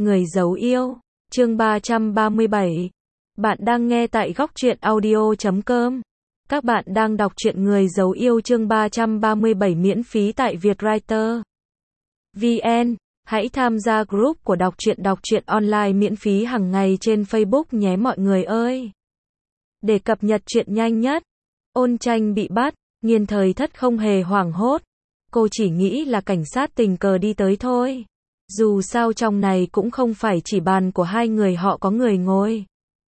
Người giấu yêu, chương 337. Bạn đang nghe tại góc truyện audio.com. Các bạn đang đọc truyện Người giấu yêu chương 337 miễn phí tại Vietwriter VN. Hãy tham gia group của đọc truyện online miễn phí hàng ngày trên Facebook nhé mọi người ơi. Để cập nhật truyện nhanh nhất, Ôn Tranh bị bắt, Nghiên Thời Thất không hề hoảng hốt. Cô chỉ nghĩ là cảnh sát tình cờ đi tới thôi. Dù sao trong này cũng không phải chỉ bàn của hai người họ có người ngồi.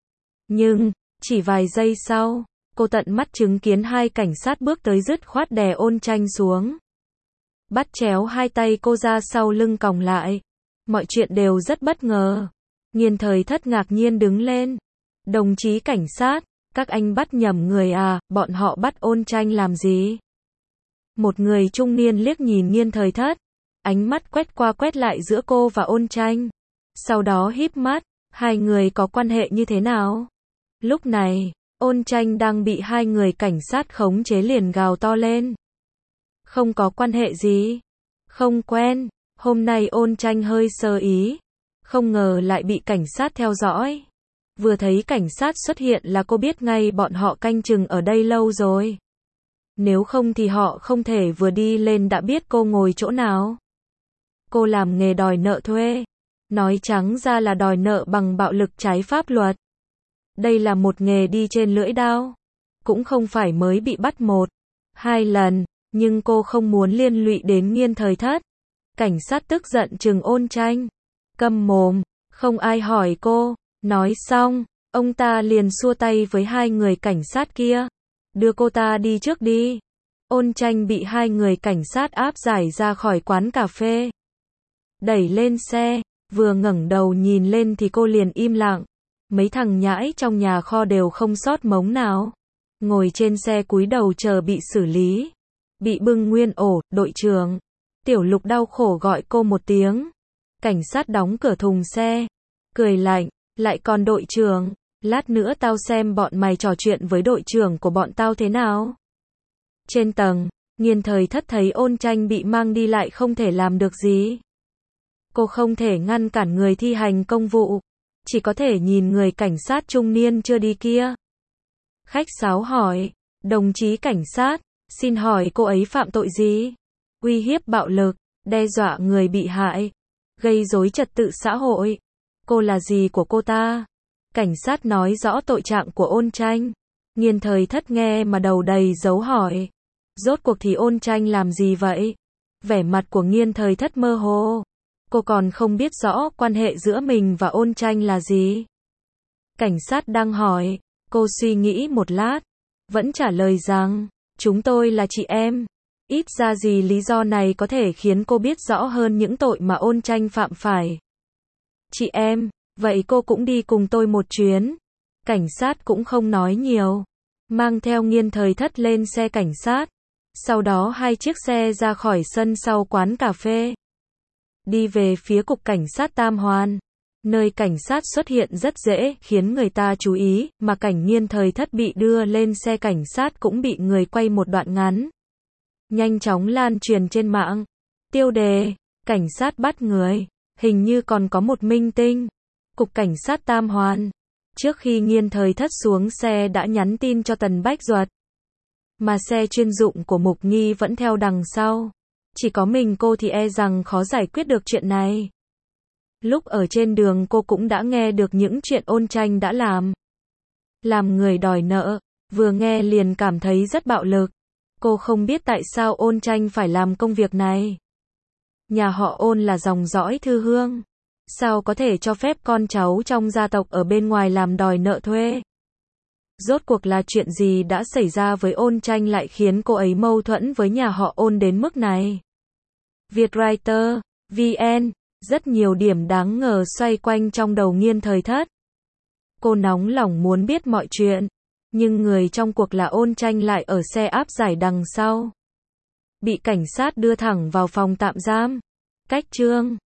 Nhưng, chỉ vài giây sau, cô tận mắt chứng kiến hai cảnh sát bước tới dứt khoát đè Ôn Tranh xuống. Bắt chéo hai tay cô ra sau lưng còng lại. Mọi chuyện đều rất bất ngờ. Nghiên Thời Thất ngạc nhiên đứng lên. Đồng chí cảnh sát, các anh bắt nhầm người à, bọn họ bắt Ôn Tranh làm gì? Một người trung niên liếc nhìn Nghiên Thời Thất. Ánh mắt quét qua quét lại giữa cô và Ôn Tranh. Sau đó híp mắt, hai người có quan hệ như thế nào? Lúc này, Ôn Tranh đang bị hai người cảnh sát khống chế liền gào to lên. Không có quan hệ gì. Không quen. Hôm nay Ôn Tranh hơi sơ ý. Không ngờ lại bị cảnh sát theo dõi. Vừa thấy cảnh sát xuất hiện là cô biết ngay bọn họ canh chừng ở đây lâu rồi. Nếu không thì họ không thể vừa đi lên đã biết cô ngồi chỗ nào. Cô làm nghề đòi nợ thuê. Nói trắng ra là đòi nợ bằng bạo lực trái pháp luật. Đây là một nghề đi trên lưỡi dao. Cũng không phải mới bị bắt một, hai lần, nhưng cô không muốn liên lụy đến Nghiên Thời Thất. Cảnh sát tức giận trừng Ôn Tranh. Câm mồm, không ai hỏi cô. Nói xong, ông ta liền xua tay với hai người cảnh sát kia. Đưa cô ta đi trước đi. Ôn Tranh bị hai người cảnh sát áp giải ra khỏi quán cà phê. Đẩy lên xe, vừa ngẩng đầu nhìn lên thì cô liền im lặng. Mấy thằng nhãi trong nhà kho đều không sót mống nào. Ngồi trên xe cúi đầu chờ bị xử lý. Bị bưng nguyên ổ, đội trưởng. Tiểu Lục đau khổ gọi cô một tiếng. Cảnh sát đóng cửa thùng xe. Cười lạnh, lại còn đội trưởng. Lát nữa tao xem bọn mày trò chuyện với đội trưởng của bọn tao thế nào. Trên tầng, Nghiên Thời Thất thấy Ôn Tranh bị mang đi lại không thể làm được gì. Cô không thể ngăn cản người thi hành công vụ. Chỉ có thể nhìn người cảnh sát trung niên chưa đi kia. Khách sáo hỏi, đồng chí cảnh sát, xin hỏi cô ấy phạm tội gì? Uy hiếp bạo lực, đe dọa người bị hại, gây rối trật tự xã hội. Cô là gì của cô ta? Cảnh sát nói rõ tội trạng của Ôn Tranh. Nghiên Thời Thất nghe mà đầu đầy dấu hỏi. Rốt cuộc thì Ôn Tranh làm gì vậy? Vẻ mặt của Nghiên Thời Thất mơ hồ. Cô còn không biết rõ quan hệ giữa mình và Ôn Tranh là gì. Cảnh sát đang hỏi. Cô suy nghĩ một lát. Vẫn trả lời rằng, chúng tôi là chị em. Ít ra gì lý do này có thể khiến cô biết rõ hơn những tội mà Ôn Tranh phạm phải. Chị em, vậy cô cũng đi cùng tôi một chuyến. Cảnh sát cũng không nói nhiều. Mang theo Nghiên Thời Thất lên xe cảnh sát. Sau đó hai chiếc xe ra khỏi sân sau quán cà phê. Đi về phía cục cảnh sát Tam Hoàn. Nơi cảnh sát xuất hiện rất dễ khiến người ta chú ý, mà cảnh Nghiên Thời Thất bị đưa lên xe cảnh sát cũng bị người quay một đoạn ngắn. Nhanh chóng lan truyền trên mạng. Tiêu đề, cảnh sát bắt người. Hình như còn có một minh tinh. Cục cảnh sát Tam Hoàn. Trước khi Nghiên Thời Thất xuống xe đã nhắn tin cho Tần Bách Duật. Mà xe chuyên dụng của Mục Nghi vẫn theo đằng sau. Chỉ có mình cô thì e rằng khó giải quyết được chuyện này. Lúc ở trên đường cô cũng đã nghe được những chuyện Ôn Tranh đã làm. Làm người đòi nợ, vừa nghe liền cảm thấy rất bạo lực. Cô không biết tại sao Ôn Tranh phải làm công việc này. Nhà họ Ôn là dòng dõi thư hương. Sao có thể cho phép con cháu trong gia tộc ở bên ngoài làm đòi nợ thuê? Rốt cuộc là chuyện gì đã xảy ra với Ôn Tranh lại khiến cô ấy mâu thuẫn với nhà họ Ôn đến mức này? Vietwriter VN. Rất nhiều điểm đáng ngờ xoay quanh trong đầu Nghiên Thời Thất. Cô nóng lòng muốn biết mọi chuyện. Nhưng người trong cuộc là Ôn Tranh lại ở xe áp giải đằng sau. Bị cảnh sát đưa thẳng vào phòng tạm giam. Cách chương